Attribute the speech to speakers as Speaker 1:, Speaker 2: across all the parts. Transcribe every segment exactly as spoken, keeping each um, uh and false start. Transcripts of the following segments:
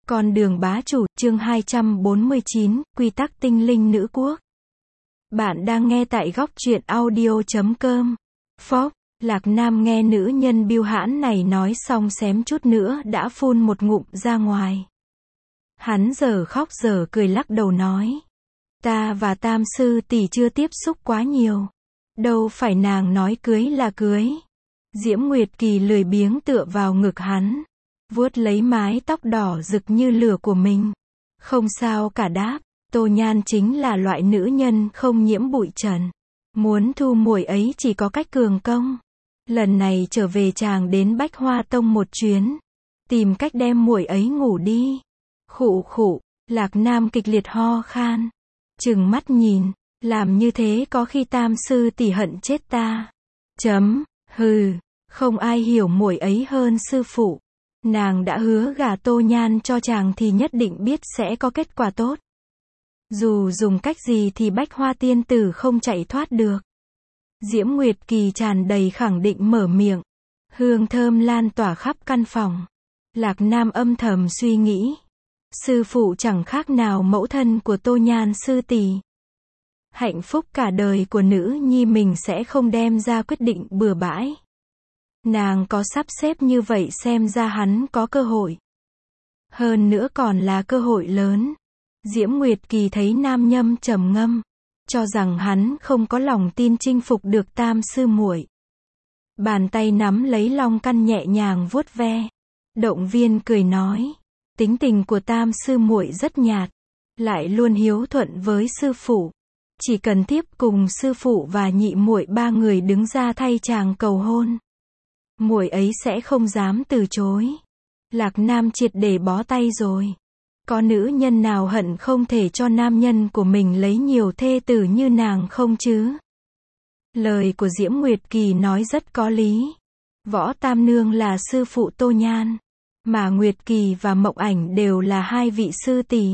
Speaker 1: Con đường bá chủ, chương hai trăm bốn mươi chín, quy tắc tinh linh nữ quốc. Bạn đang nghe tại góc truyện audio chấm com. Phốc, Lạc Nam nghe nữ nhân biêu hãn này nói xong xém chút nữa đã phun một ngụm ra ngoài. Hắn giờ khóc giờ cười lắc đầu nói. Ta và Tam sư tỷ chưa tiếp xúc quá nhiều. Đâu phải nàng nói cưới là cưới. Diễm Nguyệt Kỳ lười biếng tựa vào ngực hắn, vuốt lấy mái tóc đỏ rực như lửa của mình. Không sao cả đáp, Tô Nhan chính là loại nữ nhân không nhiễm bụi trần. Muốn thu muội ấy chỉ có cách cường công. Lần này trở về chàng đến Bách Hoa Tông một chuyến, tìm cách đem muội ấy ngủ đi. Khụ khụ, Lạc Nam kịch liệt ho khan, trừng mắt nhìn, làm như thế có khi Tam sư tỷ hận chết ta. Chấm, hừ, không ai hiểu muội ấy hơn sư phụ. Nàng đã hứa gả Tô Nhan cho chàng thì nhất định biết sẽ có kết quả tốt. Dù dùng cách gì thì Bách Hoa tiên tử không chạy thoát được. Diễm Nguyệt Kỳ tràn đầy khẳng định mở miệng. Hương thơm lan tỏa khắp căn phòng. Lạc Nam âm thầm suy nghĩ. Sư phụ chẳng khác nào mẫu thân của Tô Nhan sư tỷ. Hạnh phúc cả đời của nữ nhi mình sẽ không đem ra quyết định bừa bãi. Nàng có sắp xếp như vậy xem ra hắn có cơ hội. Hơn nữa còn là cơ hội lớn. Diễm Nguyệt Kỳ thấy nam nhâm trầm ngâm, cho rằng hắn không có lòng tin chinh phục được Tam sư muội. Bàn tay nắm lấy long căn nhẹ nhàng vuốt ve, động viên cười nói, tính tình của Tam sư muội rất nhạt, lại luôn hiếu thuận với sư phụ. Chỉ cần tiếp cùng sư phụ và nhị muội ba người đứng ra thay chàng cầu hôn, muội ấy sẽ không dám từ chối. Lạc Nam triệt để bó tay rồi. Có nữ nhân nào hận không thể cho nam nhân của mình lấy nhiều thê tử như nàng không chứ? Lời của Diễm Nguyệt Kỳ nói rất có lý. Võ Tam Nương là sư phụ Tô Nhan, mà Nguyệt Kỳ và Mộng Ảnh đều là hai vị sư tỷ.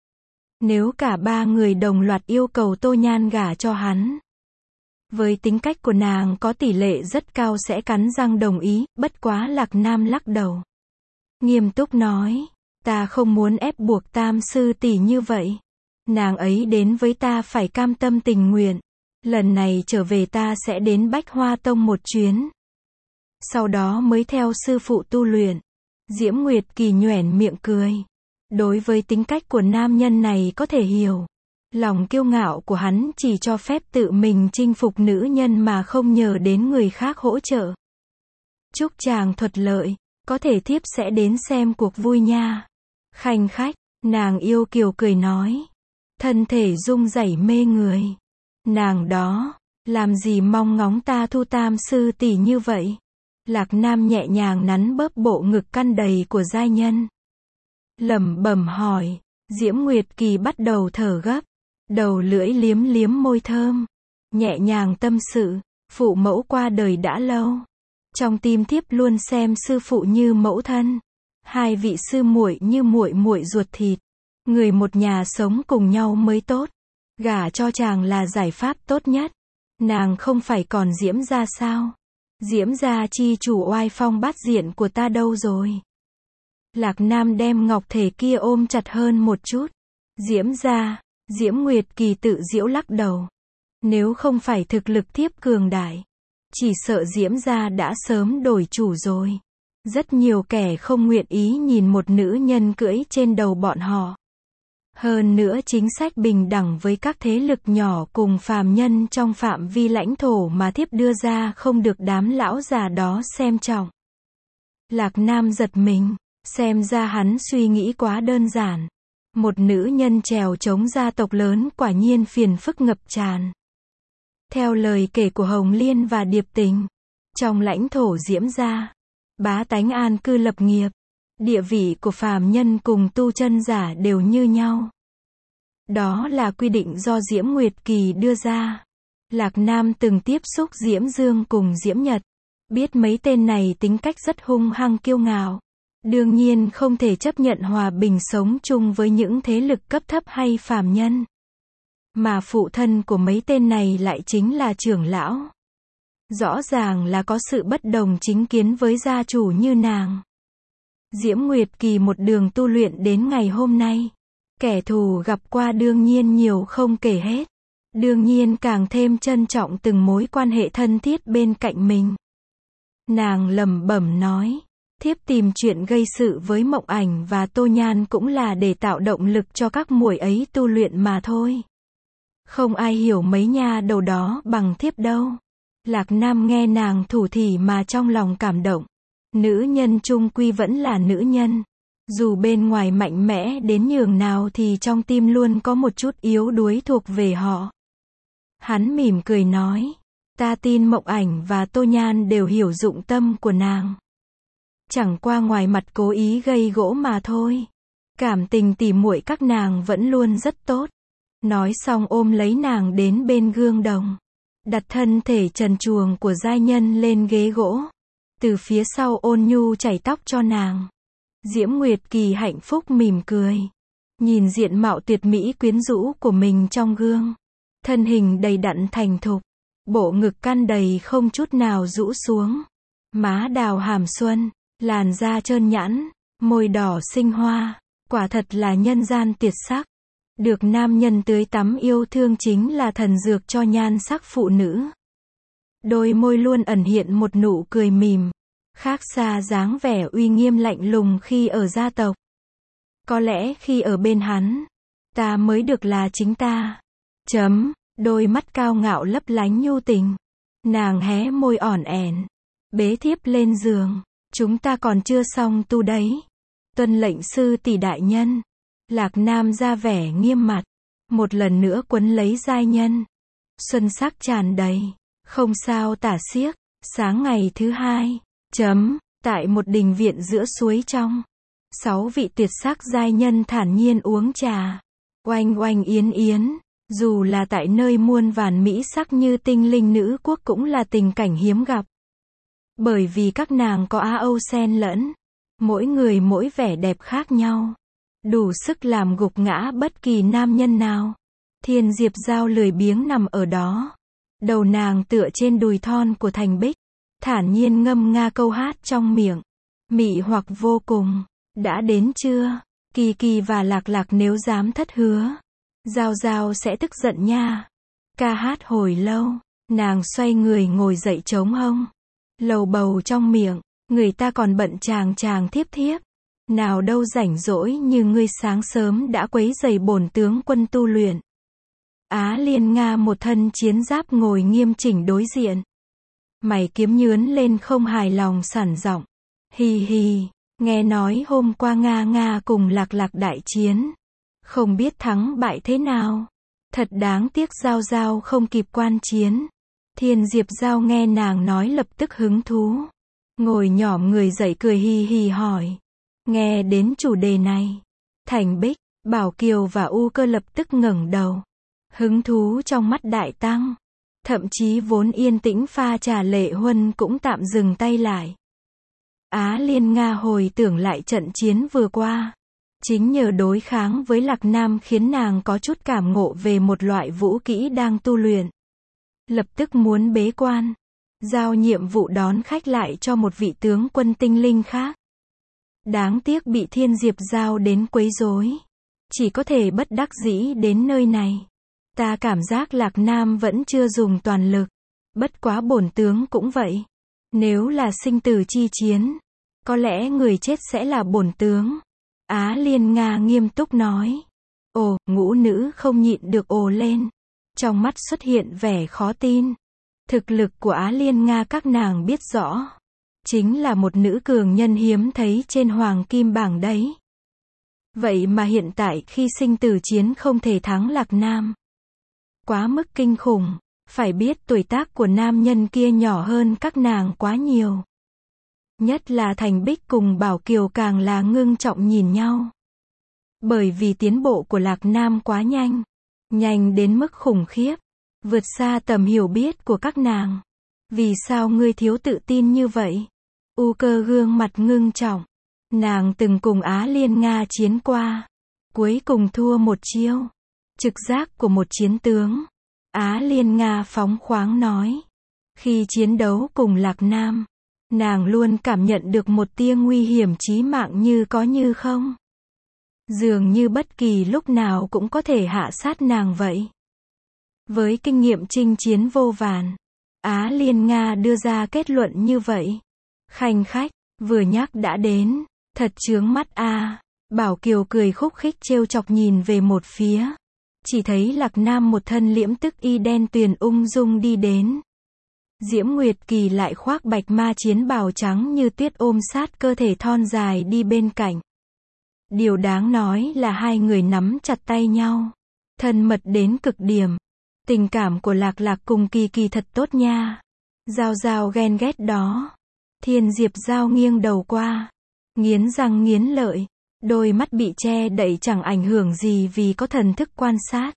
Speaker 1: Nếu cả ba người đồng loạt yêu cầu Tô Nhan gả cho hắn, với tính cách của nàng có tỷ lệ rất cao sẽ cắn răng đồng ý. Bất quá Lạc Nam lắc đầu, nghiêm túc nói, ta không muốn ép buộc Tam sư tỷ như vậy. Nàng ấy đến với ta phải cam tâm tình nguyện. Lần này trở về ta sẽ đến Bách Hoa Tông một chuyến, sau đó mới theo sư phụ tu luyện. Diễm Nguyệt Kỳ nhoẻn miệng cười. Đối với tính cách của nam nhân này có thể hiểu. Lòng kiêu ngạo của hắn chỉ cho phép tự mình chinh phục nữ nhân mà không nhờ đến người khác hỗ trợ. Chúc chàng thuận lợi, có thể thiếp sẽ đến xem cuộc vui nha. Khanh khách, nàng yêu kiều cười nói. Thân thể rung rẩy mê người. Nàng đó, làm gì mong ngóng ta thu Tam sư tỷ như vậy? Lạc Nam nhẹ nhàng nắn bóp bộ ngực căn đầy của giai nhân, lẩm bẩm hỏi. Diễm Nguyệt Kỳ bắt đầu thở gấp, đầu lưỡi liếm liếm môi thơm, nhẹ nhàng tâm sự, phụ mẫu qua đời đã lâu. Trong tim thiếp luôn xem sư phụ như mẫu thân, hai vị sư muội như muội muội ruột thịt. Người một nhà sống cùng nhau mới tốt. Gả cho chàng là giải pháp tốt nhất. Nàng không phải còn Diễm gia sao? Diễm gia chi chủ oai phong bát diện của ta đâu rồi? Lạc Nam đem ngọc thể kia ôm chặt hơn một chút. Diễm gia, Diễm Nguyệt Kỳ tự giễu lắc đầu. Nếu không phải thực lực thiếp cường đại, chỉ sợ Diễm gia đã sớm đổi chủ rồi. Rất nhiều kẻ không nguyện ý nhìn một nữ nhân cưỡi trên đầu bọn họ. Hơn nữa chính sách bình đẳng với các thế lực nhỏ cùng phàm nhân trong phạm vi lãnh thổ mà thiếp đưa ra không được đám lão già đó xem trọng. Lạc Nam giật mình, xem ra hắn suy nghĩ quá đơn giản. Một nữ nhân trèo chống gia tộc lớn quả nhiên phiền phức ngập tràn. Theo lời kể của Hồng Liên và Điệp Tình, trong lãnh thổ Diễm gia, bá tánh an cư lập nghiệp. Địa vị của phàm nhân cùng tu chân giả đều như nhau. Đó là quy định do Diễm Nguyệt Kỳ đưa ra. Lạc Nam từng tiếp xúc Diễm Dương cùng Diễm Nhật, biết mấy tên này tính cách rất hung hăng kiêu ngạo. Đương nhiên không thể chấp nhận hòa bình sống chung với những thế lực cấp thấp hay phàm nhân. Mà phụ thân của mấy tên này lại chính là trưởng lão. Rõ ràng là có sự bất đồng chính kiến với gia chủ như nàng. Diễm Nguyệt Kỳ một đường tu luyện đến ngày hôm nay. Kẻ thù gặp qua đương nhiên nhiều không kể hết. Đương nhiên càng thêm trân trọng từng mối quan hệ thân thiết bên cạnh mình. Nàng lẩm bẩm nói, thiếp tìm chuyện gây sự với Mộng Ảnh và Tô Nhan cũng là để tạo động lực cho các muội ấy tu luyện mà thôi. Không ai hiểu mấy nha đầu đó bằng thiếp đâu. Lạc Nam nghe nàng thủ thỉ mà trong lòng cảm động. Nữ nhân chung quy vẫn là nữ nhân. Dù bên ngoài mạnh mẽ đến nhường nào thì trong tim luôn có một chút yếu đuối thuộc về họ. Hắn mỉm cười nói, ta tin Mộng Ảnh và Tô Nhan đều hiểu dụng tâm của nàng. Chẳng qua ngoài mặt cố ý gây gỗ mà thôi. Cảm tình tỉ muội các nàng vẫn luôn rất tốt. Nói xong ôm lấy nàng đến bên gương đồng. Đặt thân thể trần truồng của giai nhân lên ghế gỗ. Từ phía sau ôn nhu chải tóc cho nàng. Diễm Nguyệt Kỳ hạnh phúc mỉm cười. Nhìn diện mạo tuyệt mỹ quyến rũ của mình trong gương. Thân hình đầy đặn thành thục. Bộ ngực căn đầy không chút nào rũ xuống. Má đào hàm xuân. Làn da trơn nhẵn. Môi đỏ sinh hoa. Quả thật là nhân gian tuyệt sắc. Được nam nhân tưới tắm yêu thương chính là thần dược cho nhan sắc phụ nữ. Đôi môi luôn ẩn hiện một nụ cười mỉm. Khác xa dáng vẻ uy nghiêm lạnh lùng khi ở gia tộc. Có lẽ khi ở bên hắn, ta mới được là chính ta. Chấm, đôi mắt cao ngạo lấp lánh nhu tình. Nàng hé môi ỏn ẻn. Bế thiếp lên giường. Chúng ta còn chưa xong tu đấy. Tuân lệnh sư tỷ đại nhân. Lạc Nam ra vẻ nghiêm mặt. Một lần nữa quấn lấy giai nhân. Xuân sắc tràn đầy. Không sao tả xiếc. Sáng ngày thứ hai. Chấm. Tại một đình viện giữa suối trong. Sáu vị tuyệt sắc giai nhân thản nhiên uống trà. Oanh oanh yến yến. Dù là tại nơi muôn vàn mỹ sắc như tinh linh nữ quốc cũng là tình cảnh hiếm gặp. Bởi vì các nàng có Á Âu xen lẫn. Mỗi người mỗi vẻ đẹp khác nhau. Đủ sức làm gục ngã bất kỳ nam nhân nào. Thiên Diệp Giao lười biếng nằm ở đó. Đầu nàng tựa trên đùi thon của Thành Bích. Thản nhiên ngâm nga câu hát trong miệng. Mị hoặc vô cùng. Đã đến chưa? Kỳ Kỳ và Lạc Lạc nếu dám thất hứa. Giao Giao sẽ tức giận nha. Ca hát hồi lâu. Nàng xoay người ngồi dậy trống hông. Lầu bầu trong miệng. Người ta còn bận chàng chàng thiếp thiếp. Nào đâu rảnh rỗi như ngươi sáng sớm đã quấy rầy bổn tướng quân tu luyện. Á Liên Nga một thân chiến giáp ngồi nghiêm chỉnh đối diện. Mày kiếm nhướn lên không hài lòng sẵn giọng. Hì hì, nghe nói hôm qua Nga Nga cùng Lạc Lạc đại chiến. Không biết thắng bại thế nào. Thật đáng tiếc Giao Giao không kịp quan chiến. Thiên Diệp Giao nghe nàng nói lập tức hứng thú. Ngồi nhỏm người dậy cười hì hì hỏi. Nghe đến chủ đề này. Thành Bích, Bảo Kiều và U Cơ lập tức ngẩng đầu. Hứng thú trong mắt đại tăng. Thậm chí vốn yên tĩnh pha trà Lệ Huân cũng tạm dừng tay lại. Á Liên Nga hồi tưởng lại trận chiến vừa qua. Chính nhờ đối kháng với Lạc Nam khiến nàng có chút cảm ngộ về một loại vũ kỹ đang tu luyện. Lập tức muốn bế quan. Giao nhiệm vụ đón khách lại cho một vị tướng quân tinh linh khác. Đáng tiếc bị Thiên Diệp Giao đến quấy rối. Chỉ có thể bất đắc dĩ đến nơi này. Ta cảm giác Lạc Nam vẫn chưa dùng toàn lực. Bất quá bổn tướng cũng vậy. Nếu là sinh tử chi chiến, có lẽ người chết sẽ là bổn tướng. Á Liên Nga nghiêm túc nói. Ồ, ngũ nữ không nhịn được ồ lên. Trong mắt xuất hiện vẻ khó tin. Thực lực của Á Liên Nga các nàng biết rõ. Chính là một nữ cường nhân hiếm thấy trên hoàng kim bảng đấy. Vậy mà hiện tại khi sinh tử chiến không thể thắng Lạc Nam. Quá mức kinh khủng. Phải biết tuổi tác của nam nhân kia nhỏ hơn các nàng quá nhiều. Nhất là Thành Bích cùng Bảo Kiều càng là ngưng trọng nhìn nhau. Bởi vì tiến bộ của Lạc Nam quá nhanh. Nhanh đến mức khủng khiếp. Vượt xa tầm hiểu biết của các nàng. Vì sao ngươi thiếu tự tin như vậy? U Cơ gương mặt ngưng trọng. Nàng từng cùng Á Liên Nga chiến qua. Cuối cùng thua một chiêu. Trực giác của một chiến tướng. Á Liên Nga phóng khoáng nói. Khi chiến đấu cùng Lạc Nam, Nàng luôn cảm nhận được một tia nguy hiểm chí mạng như có như không. Dường như bất kỳ lúc nào cũng có thể hạ sát nàng vậy. Với kinh nghiệm chinh chiến vô vàn, Á Liên Nga đưa ra kết luận như vậy. Khanh khách, vừa nhắc đã đến, thật chướng mắt a. À. Bảo Kiều cười khúc khích trêu chọc nhìn về một phía. Chỉ thấy Lạc Nam một thân liễm tức y đen tuyền ung dung đi đến. Diễm Nguyệt Kỳ lại khoác bạch ma chiến bào trắng như tuyết ôm sát cơ thể thon dài đi bên cạnh. Điều đáng nói là hai người nắm chặt tay nhau. Thân mật đến cực điểm. Tình cảm của Lạc Lạc cùng Kỳ Kỳ thật tốt nha. Giao Giao ghen ghét đó. Thiên Diệp Giao nghiêng đầu qua. Nghiến răng nghiến lợi. Đôi mắt bị che đậy chẳng ảnh hưởng gì vì có thần thức quan sát.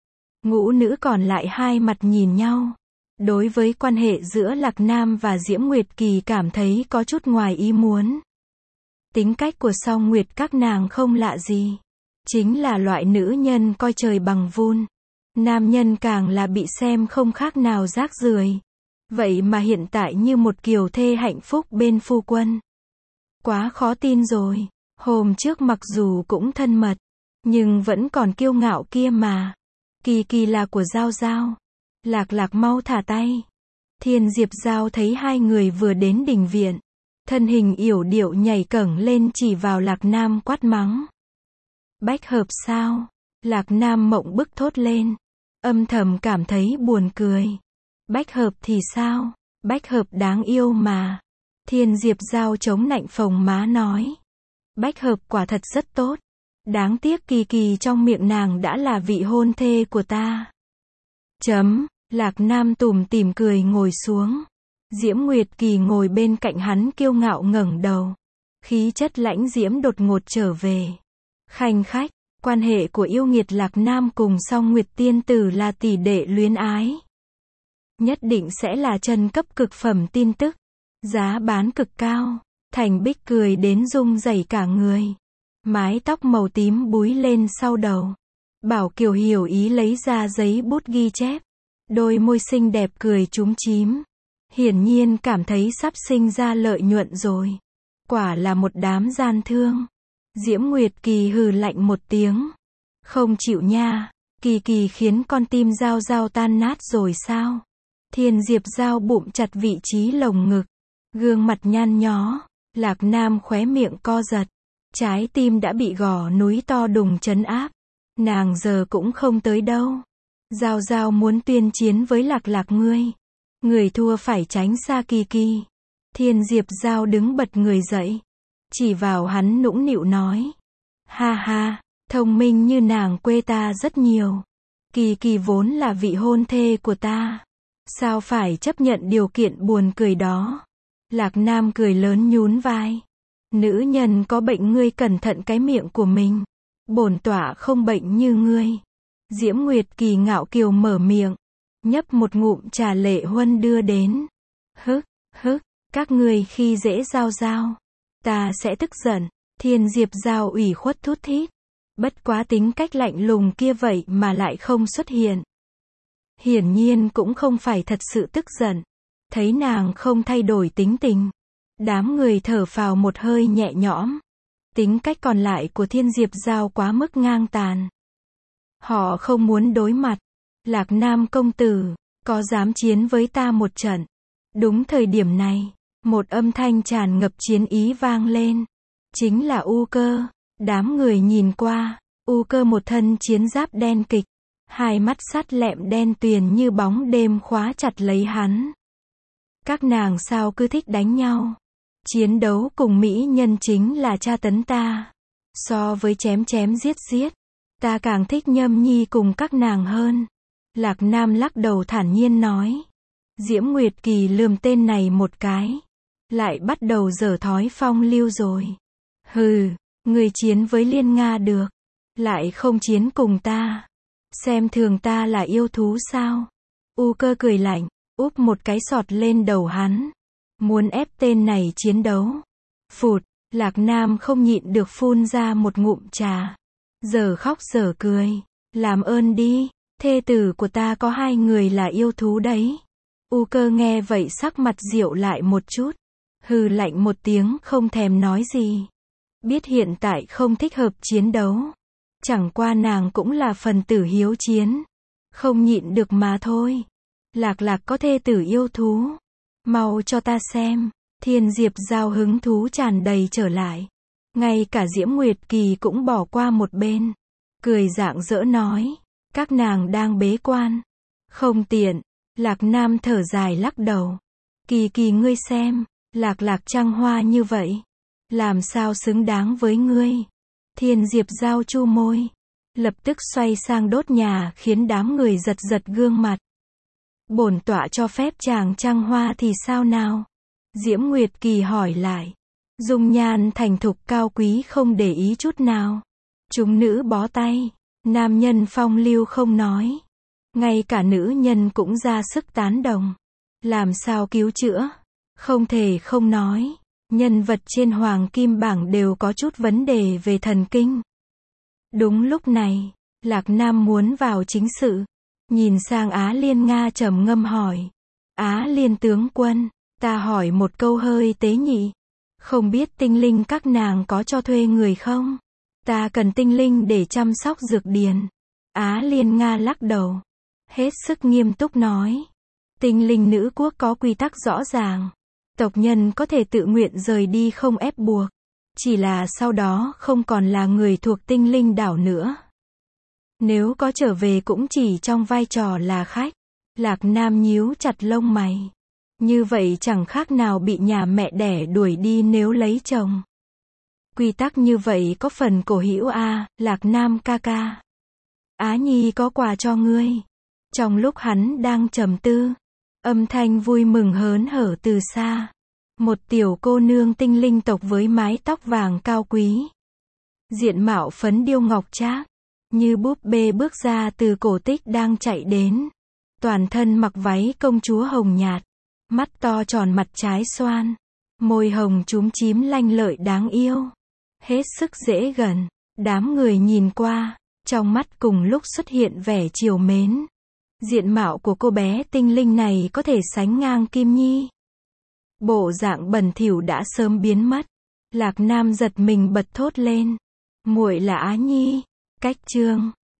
Speaker 1: Ngũ nữ còn lại hai mặt nhìn nhau. Đối với quan hệ giữa Lạc Nam và Diễm Nguyệt Kỳ cảm thấy có chút ngoài ý muốn. Tính cách của Song Nguyệt các nàng không lạ gì. Chính là loại nữ nhân coi trời bằng vun. Nam nhân càng là bị xem không khác nào rác rưởi. Vậy mà hiện tại như một kiều thê hạnh phúc bên phu quân. Quá khó tin rồi. Hôm trước mặc dù cũng thân mật, nhưng vẫn còn kiêu ngạo kia mà. Kỳ Kỳ là của Giao Giao. Lạc Lạc mau thả tay. Thiên Diệp Giao thấy hai người vừa đến đình viện. Thân hình yểu điệu nhảy cẩng lên chỉ vào Lạc Nam quát mắng. Bách hợp sao? Lạc Nam mộng bức thốt lên. Âm thầm cảm thấy buồn cười. Bách hợp thì sao? Bách hợp đáng yêu mà. Thiên Diệp Giao chống nạnh phồng má nói. Bách hợp quả thật rất tốt. Đáng tiếc Kỳ Kỳ trong miệng nàng đã là vị hôn thê của ta. Chấm. Lạc Nam tủm tỉm cười ngồi xuống. Diễm Nguyệt Kỳ ngồi bên cạnh hắn kiêu ngạo ngẩng đầu. Khí chất lãnh diễm đột ngột trở về. Khanh khách, quan hệ của yêu nghiệt Lạc Nam cùng Song Nguyệt tiên tử là tỷ đệ luyến ái. Nhất định sẽ là chân cấp cực phẩm tin tức. Giá bán cực cao. Thành Bích cười đến rung rẩy cả người. Mái tóc màu tím búi lên sau đầu. Bảo Kiều hiểu ý lấy ra giấy bút ghi chép. Đôi môi xinh đẹp cười chúm chím. Hiển nhiên cảm thấy sắp sinh ra lợi nhuận rồi. Quả là một đám gian thương. Diễm Nguyệt Kỳ hừ lạnh một tiếng. Không chịu nha. Kỳ Kỳ khiến con tim Giao Giao tan nát rồi sao? Thiên Diệp Giao bụng chặt vị trí lồng ngực. Gương mặt nhăn nhó. Lạc Nam khóe miệng co giật. Trái tim đã bị gò núi to đùng trấn áp. Nàng giờ cũng không tới đâu. Giao Giao muốn tuyên chiến với Lạc Lạc ngươi. Người thua phải tránh xa Kỳ Kỳ. Thiên Diệp Giao đứng bật người dậy. Chỉ vào hắn nũng nịu nói. Ha ha, thông minh như nàng quê ta rất nhiều. Kỳ Kỳ vốn là vị hôn thê của ta. Sao phải chấp nhận điều kiện buồn cười đó? Lạc Nam cười lớn nhún vai. Nữ nhân có bệnh ngươi cẩn thận cái miệng của mình. Bổn tọa không bệnh như ngươi. Diễm Nguyệt Kỳ ngạo kiều mở miệng. Nhấp một ngụm trà Lệ Huân đưa đến. Hức, hức, các ngươi khi dễ Giao Giao. Ta sẽ tức giận. Thiên Diệp Giao ủy khuất thút thít. Bất quá tính cách lạnh lùng kia vậy mà lại không xuất hiện. Hiển nhiên cũng không phải thật sự tức giận. Thấy nàng không thay đổi tính tình. Đám người thở phào một hơi nhẹ nhõm. Tính cách còn lại của Thiên Diệp Giao quá mức ngang tàn. Họ không muốn đối mặt. Lạc Nam công tử, có dám chiến với ta một trận? Đúng thời điểm này, một âm thanh tràn ngập chiến ý vang lên. Chính là U Cơ. Đám người nhìn qua, U Cơ một thân chiến giáp đen kịch. Hai mắt sắt lẹm đen tuyền như bóng đêm khóa chặt lấy hắn. Các nàng sao cứ thích đánh nhau? Chiến đấu cùng mỹ nhân chính là tra tấn ta. So với chém chém giết giết, ta càng thích nhâm nhi cùng các nàng hơn. Lạc Nam lắc đầu thản nhiên nói. Diễm Nguyệt Kỳ lườm tên này một cái. Lại bắt đầu dở thói phong lưu rồi. Hừ, người chiến với Liên Nga được. Lại không chiến cùng ta. Xem thường ta là yêu thú sao? U Cơ cười lạnh, úp một cái sọt lên đầu hắn. Muốn ép tên này chiến đấu. Phụt, Lạc Nam không nhịn được phun ra một ngụm trà. Giờ khóc giờ cười. Làm ơn đi, thê tử của ta có hai người là yêu thú đấy. U Cơ nghe vậy sắc mặt dịu lại một chút. hừ lạnh một tiếng không thèm nói gì. Biết hiện tại không thích hợp chiến đấu. Chẳng qua nàng cũng là phần tử hiếu chiến. Không nhịn được mà thôi. Lạc Lạc có thê tử yêu thú. Mau cho ta xem. Thiên Diệp Giao hứng thú tràn đầy trở lại. Ngay cả Diễm Nguyệt Kỳ cũng bỏ qua một bên. Cười rạng rỡ nói. Các nàng đang bế quan. Không tiện. Lạc Nam thở dài lắc đầu. Kỳ Kỳ ngươi xem. Lạc Lạc trăng hoa như vậy. Làm sao xứng đáng với ngươi. Thiên Diệp Giao chu môi. Lập tức xoay sang đốt nhà khiến đám người giật giật gương mặt. Bổn tọa cho phép chàng trăng hoa thì sao nào? Diễm Nguyệt Kỳ hỏi lại. Dung nhan thành thục cao quý không để ý chút nào. Chúng nữ bó tay. Nam nhân phong lưu không nói. Ngay cả nữ nhân cũng ra sức tán đồng. Làm sao cứu chữa? Không thể không nói. Nhân vật trên hoàng kim bảng đều có chút vấn đề về thần kinh. Đúng lúc này, Lạc Nam muốn vào chính sự. Nhìn sang Á Liên Nga trầm ngâm hỏi. Á Liên tướng quân, ta hỏi một câu hơi tế nhị. Không biết tinh linh các nàng có cho thuê người không? Ta cần tinh linh để chăm sóc dược điền. Á Liên Nga lắc đầu. Hết sức nghiêm túc nói. Tinh linh nữ quốc có quy tắc rõ ràng. Tộc nhân có thể tự nguyện rời đi không ép buộc. Chỉ là sau đó không còn là người thuộc tinh linh đảo nữa. Nếu có trở về cũng chỉ trong vai trò là khách. Lạc Nam nhíu chặt lông mày. Như vậy chẳng khác nào bị nhà mẹ đẻ đuổi đi nếu lấy chồng. Quy tắc như vậy có phần cổ hữu a, Lạc Nam ca ca. Á Nhi có quà cho ngươi. Trong lúc hắn đang trầm tư, âm thanh vui mừng hớn hở từ xa. Một tiểu cô nương tinh linh tộc với mái tóc vàng cao quý. Diện mạo phấn điêu ngọc trác. Như búp bê bước ra từ cổ tích đang chạy đến. Toàn thân mặc váy công chúa hồng nhạt. Mắt to tròn mặt trái xoan. Môi hồng chúm chím lanh lợi đáng yêu. Hết sức dễ gần. Đám người nhìn qua. Trong mắt cùng lúc xuất hiện vẻ trìu mến. Diện mạo của cô bé tinh linh này có thể sánh ngang Kim Nhi. Bộ dạng bẩn thỉu đã sớm biến mất. Lạc Nam giật mình bật thốt lên. Muội là Á Nhi. Cách chương